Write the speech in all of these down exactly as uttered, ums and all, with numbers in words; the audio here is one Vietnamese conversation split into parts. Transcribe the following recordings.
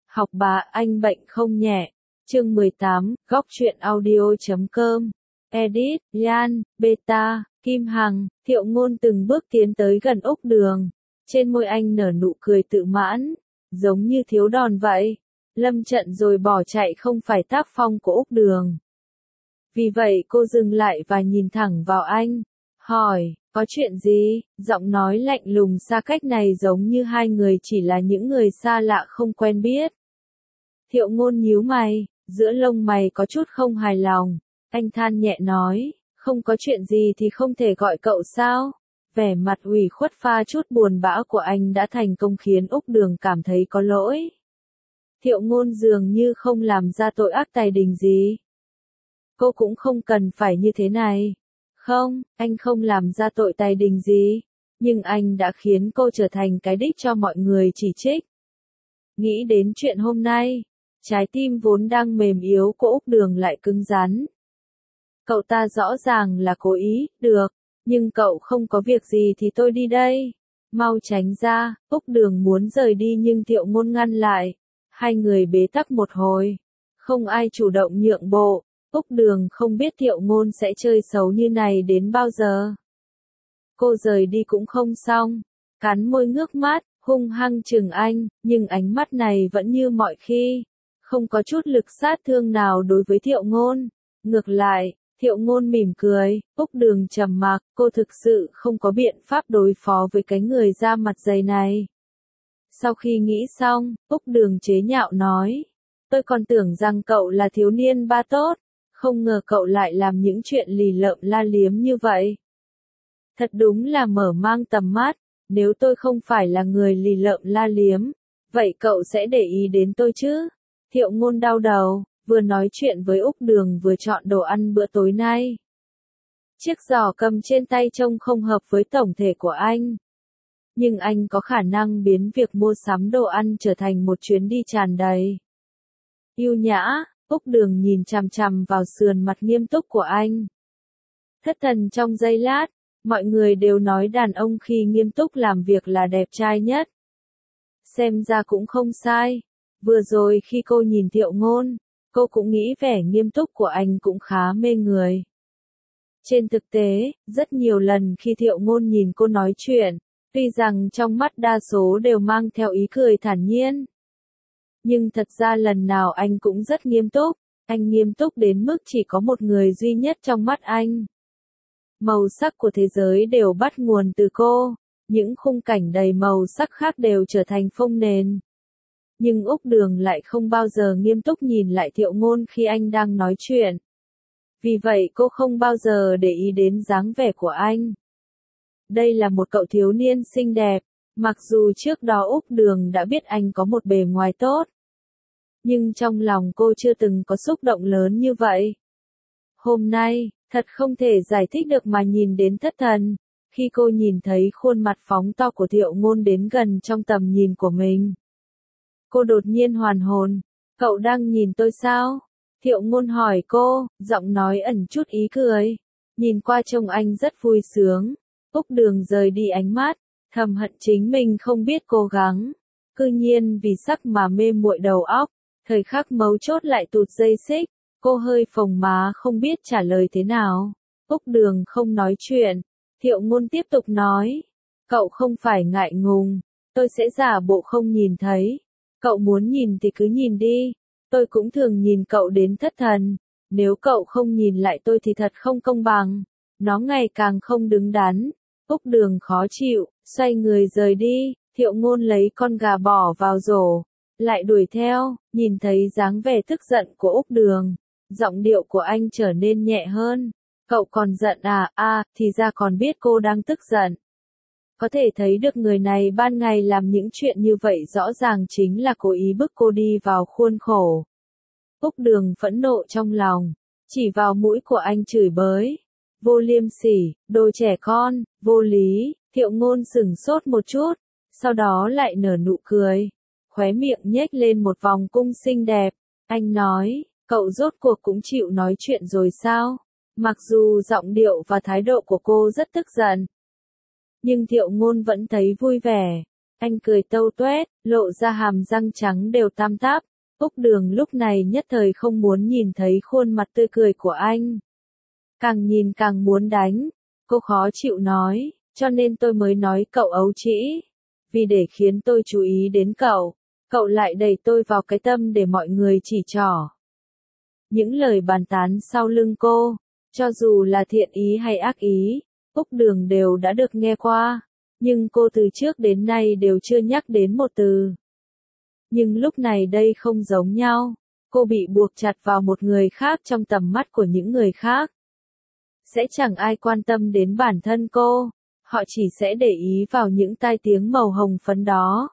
Học bà anh bệnh không nhẹ. Chương mười tám, góc truyện audio.com. Edit, Yan, Beta, Kim Hằng, Thiệu Ngôn từng bước tiến tới gần Úc Đường. Trên môi anh nở nụ cười tự mãn, giống như thiếu đòn vậy. Lâm trận rồi bỏ chạy không phải tác phong của Úc Đường. Vì vậy cô dừng lại và nhìn thẳng vào anh, hỏi, có chuyện gì? Giọng nói lạnh lùng xa cách này giống như hai người chỉ là những người xa lạ không quen biết. Thiệu Ngôn nhíu mày, giữa lông mày có chút không hài lòng, anh than nhẹ nói, không có chuyện gì thì không thể gọi cậu sao? Vẻ mặt ủy khuất pha chút buồn bã của anh đã thành công khiến Úc Đường cảm thấy có lỗi. Thiệu Ngôn dường như không làm ra tội ác tài đình gì. Cô cũng không cần phải như thế này. Không, anh không làm ra tội tài đình gì, nhưng anh đã khiến cô trở thành cái đích cho mọi người chỉ trích. Nghĩ đến chuyện hôm nay, trái tim vốn đang mềm yếu của Úc Đường lại cứng rắn. Cậu ta rõ ràng là cố ý, được, nhưng cậu không có việc gì thì tôi đi đây. Mau tránh ra, Úc Đường muốn rời đi nhưng Thiệu Ngôn ngăn lại. Hai người bế tắc một hồi, không ai chủ động nhượng bộ. Úc Đường không biết Thiệu Ngôn sẽ chơi xấu như này đến bao giờ. Cô rời đi cũng không xong, cắn môi ngước mắt, hung hăng chừng anh, nhưng ánh mắt này vẫn như mọi khi, không có chút lực sát thương nào đối với Thiệu Ngôn. Ngược lại, Thiệu Ngôn mỉm cười, Úc Đường trầm mặc, cô thực sự không có biện pháp đối phó với cái người da mặt dày này. Sau khi nghĩ xong, Úc Đường chế nhạo nói, tôi còn tưởng rằng cậu là thiếu niên ba tốt. Không ngờ cậu lại làm những chuyện lì lợm la liếm như vậy. Thật đúng là mở mang tầm mắt, nếu tôi không phải là người lì lợm la liếm, vậy cậu sẽ để ý đến tôi chứ? Thiệu Ngôn đau đầu, vừa nói chuyện với Úc Đường vừa chọn đồ ăn bữa tối nay. Chiếc giỏ cầm trên tay trông không hợp với tổng thể của anh. Nhưng anh có khả năng biến việc mua sắm đồ ăn trở thành một chuyến đi tràn đầy yêu nhã. Úc Đường nhìn chằm chằm vào sườn mặt nghiêm túc của anh. Thất thần trong giây lát, mọi người đều nói đàn ông khi nghiêm túc làm việc là đẹp trai nhất. Xem ra cũng không sai. Vừa rồi khi cô nhìn Thiệu Ngôn, cô cũng nghĩ vẻ nghiêm túc của anh cũng khá mê người. Trên thực tế, rất nhiều lần khi Thiệu Ngôn nhìn cô nói chuyện, tuy rằng trong mắt đa số đều mang theo ý cười thản nhiên. Nhưng thật ra lần nào anh cũng rất nghiêm túc, anh nghiêm túc đến mức chỉ có một người duy nhất trong mắt anh. Màu sắc của thế giới đều bắt nguồn từ cô, những khung cảnh đầy màu sắc khác đều trở thành phông nền. Nhưng Úc Đường lại không bao giờ nghiêm túc nhìn lại Thiệu Ngôn khi anh đang nói chuyện. Vì vậy cô không bao giờ để ý đến dáng vẻ của anh. Đây là một cậu thiếu niên xinh đẹp. Mặc dù trước đó Úc Đường đã biết anh có một bề ngoài tốt, nhưng trong lòng cô chưa từng có xúc động lớn như vậy. Hôm nay, thật không thể giải thích được mà nhìn đến thất thần, khi cô nhìn thấy khuôn mặt phóng to của Thiệu Ngôn đến gần trong tầm nhìn của mình. Cô đột nhiên hoàn hồn, cậu đang nhìn tôi sao? Thiệu Ngôn hỏi cô, giọng nói ẩn chút ý cười. Nhìn qua trông anh rất vui sướng. Úc Đường rời đi ánh mắt, thầm hận chính mình không biết cố gắng. Cư nhiên vì sắc mà mê muội đầu óc, thời khắc mấu chốt lại tụt dây xích. Cô hơi phồng má không biết trả lời thế nào. Úc Đường không nói chuyện. Thiệu Ngôn tiếp tục nói. Cậu không phải ngại ngùng. Tôi sẽ giả bộ không nhìn thấy. Cậu muốn nhìn thì cứ nhìn đi. Tôi cũng thường nhìn cậu đến thất thần. Nếu cậu không nhìn lại tôi thì thật không công bằng. Nó ngày càng không đứng đắn. Úc Đường khó chịu, xoay người rời đi. Thiệu Ngôn lấy con gà bỏ vào rổ, lại đuổi theo, nhìn thấy dáng vẻ tức giận của Úc Đường. Giọng điệu của anh trở nên nhẹ hơn. Cậu còn giận à, à, thì ra còn biết cô đang tức giận. Có thể thấy được người này ban ngày làm những chuyện như vậy rõ ràng chính là cố ý bức cô đi vào khuôn khổ. Úc Đường phẫn nộ trong lòng, chỉ vào mũi của anh chửi bới. Vô liêm sỉ, đồ trẻ con, vô lý. Thiệu Ngôn sửng sốt một chút, sau đó lại nở nụ cười. Khóe miệng nhếch lên một vòng cung xinh đẹp. Anh nói, cậu rốt cuộc cũng chịu nói chuyện rồi sao? Mặc dù giọng điệu và thái độ của cô rất tức giận, nhưng Thiệu Ngôn vẫn thấy vui vẻ. Anh cười tâu tuét, lộ ra hàm răng trắng đều tam táp. Úc Đường lúc này nhất thời không muốn nhìn thấy khuôn mặt tươi cười của anh. Càng nhìn càng muốn đánh. Cô khó chịu nói, cho nên tôi mới nói cậu ấu trĩ. Vì để khiến tôi chú ý đến cậu, cậu lại đẩy tôi vào cái tâm để mọi người chỉ trỏ. Những lời bàn tán sau lưng cô, cho dù là thiện ý hay ác ý, Úc Đường đều đã được nghe qua, nhưng cô từ trước đến nay đều chưa nhắc đến một từ. Nhưng lúc này đây không giống nhau, cô bị buộc chặt vào một người khác trong tầm mắt của những người khác. Sẽ chẳng ai quan tâm đến bản thân cô, họ chỉ sẽ để ý vào những tai tiếng màu hồng phấn đó.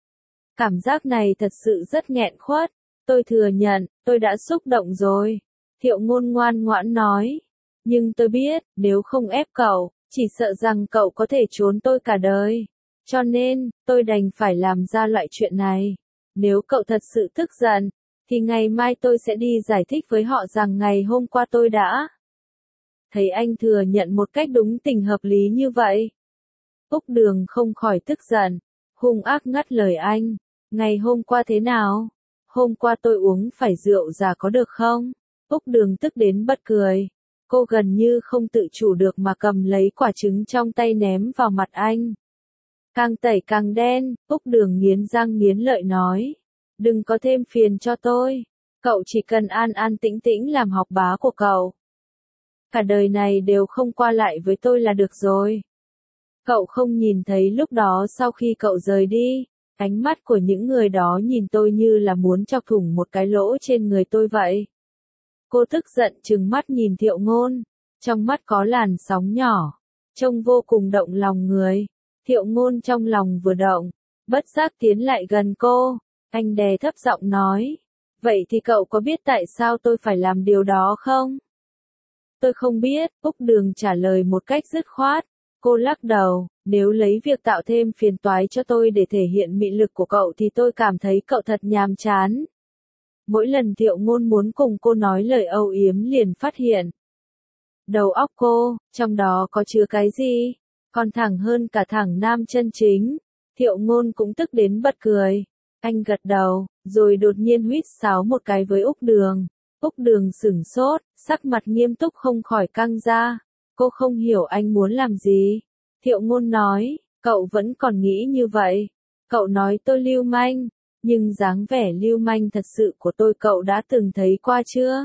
Cảm giác này thật sự rất nghẹn khuất, tôi thừa nhận, tôi đã xúc động rồi. Thiệu Ngôn ngoan ngoãn nói, nhưng tôi biết, nếu không ép cậu, chỉ sợ rằng cậu có thể trốn tôi cả đời. Cho nên, tôi đành phải làm ra loại chuyện này. Nếu cậu thật sự tức giận, thì ngày mai tôi sẽ đi giải thích với họ rằng ngày hôm qua tôi đã. Thấy anh thừa nhận một cách đúng tình hợp lý như vậy. Úc Đường không khỏi tức giận, hung ác ngắt lời anh. Ngày hôm qua thế nào? Hôm qua tôi uống phải rượu già có được không? Úc Đường tức đến bật cười. Cô gần như không tự chủ được mà cầm lấy quả trứng trong tay ném vào mặt anh. Càng tẩy càng đen, Úc Đường nghiến răng nghiến lợi nói. Đừng có thêm phiền cho tôi. Cậu chỉ cần an an tĩnh tĩnh làm học bá của cậu. Cả đời này đều không qua lại với tôi là được rồi. Cậu không nhìn thấy lúc đó sau khi cậu rời đi, ánh mắt của những người đó nhìn tôi như là muốn chọc thủng một cái lỗ trên người tôi vậy. Cô tức giận trừng mắt nhìn Thiệu Ngôn, trong mắt có làn sóng nhỏ, trông vô cùng động lòng người. Thiệu Ngôn trong lòng vừa động, bất giác tiến lại gần cô, anh đè thấp giọng nói, vậy thì cậu có biết tại sao tôi phải làm điều đó không? Tôi không biết, Úc Đường trả lời một cách dứt khoát. Cô lắc đầu, nếu lấy việc tạo thêm phiền toái cho tôi để thể hiện mị lực của cậu thì tôi cảm thấy cậu thật nhàm chán. Mỗi lần Thiệu Ngôn muốn cùng cô nói lời âu yếm liền phát hiện. Đầu óc cô, trong đó có chứa cái gì? Còn thẳng hơn cả thẳng nam chân chính. Thiệu Ngôn cũng tức đến bật cười. Anh gật đầu, rồi đột nhiên huýt sáo một cái với Úc Đường. Úc Đường sửng sốt, sắc mặt nghiêm túc không khỏi căng ra. Cô không hiểu anh muốn làm gì. Thiệu Ngôn nói, cậu vẫn còn nghĩ như vậy. Cậu nói tôi lưu manh, nhưng dáng vẻ lưu manh thật sự của tôi cậu đã từng thấy qua chưa?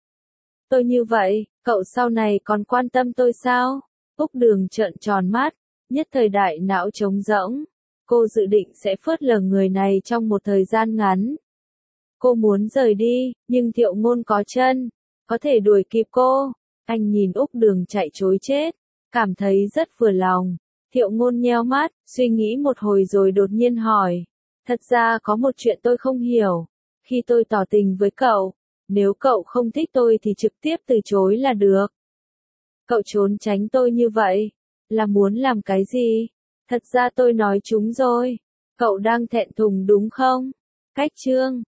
Tôi như vậy, cậu sau này còn quan tâm tôi sao? Úc Đường trợn tròn mắt, nhất thời đại não trống rỗng. Cô dự định sẽ phớt lờ người này trong một thời gian ngắn. Cô muốn rời đi, nhưng Thiệu Ngôn có chân, có thể đuổi kịp cô. Anh nhìn Úc Đường chạy trối chết, cảm thấy rất vừa lòng. Thiệu Ngôn nheo mắt, suy nghĩ một hồi rồi đột nhiên hỏi. Thật ra có một chuyện tôi không hiểu. Khi tôi tỏ tình với cậu, nếu cậu không thích tôi thì trực tiếp từ chối là được. Cậu trốn tránh tôi như vậy, là muốn làm cái gì? Thật ra tôi nói chúng rồi. Cậu đang thẹn thùng đúng không? Cách chương